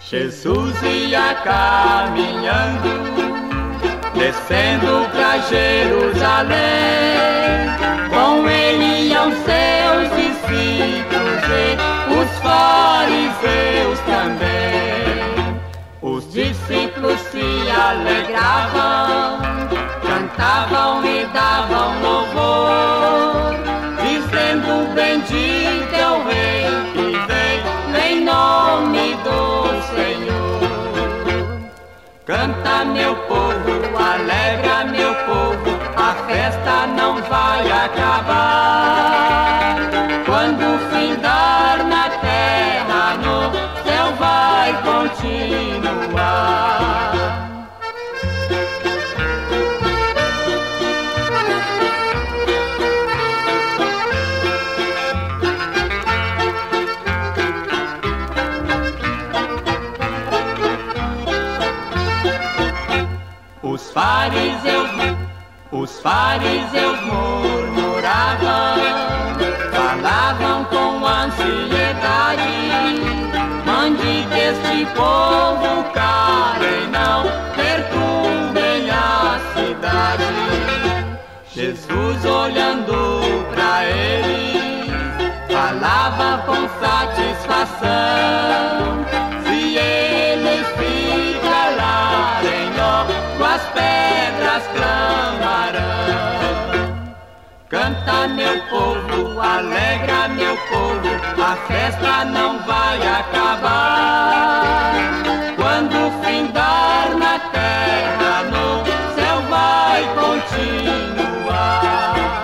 Jesus ia caminhando, descendo pra Jerusalém. Com ele iam seus discípulos e os fariseus também. Os discípulos se alegravam, cantavam e davam louvor, dizendo: bendito é o Rei que vem em nome do Senhor. Canta, meu povo, alegra, meu povo, a festa não vai acabar. Quando findar na terra, no céu vai continuar. Os fariseus murmuravam, falavam com ansiedade: mande que este povo cale, não perturbem a cidade. Jesus, olhando pra eles, falava com satisfação: se eles se calarem, logo as pedras clamarão. Canta, meu povo, alegra, meu povo, a festa não vai acabar. Quando findar na terra, no céu vai continuar.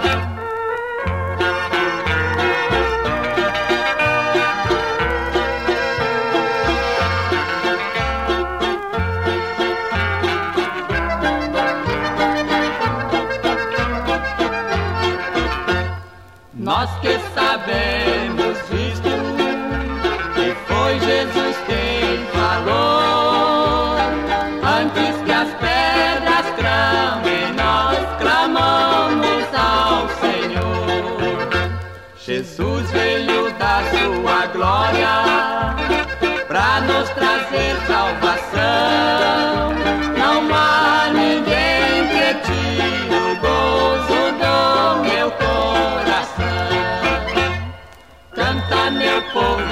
Nós que sabemos disto, que foi Jesus quem falou, antes que as pedras clamem, nós clamamos ao Senhor. Jesus veio da sua glória pra nos trazer salvação. Não há ninguém que tire o gozo do meu coração. Canta, meu povo,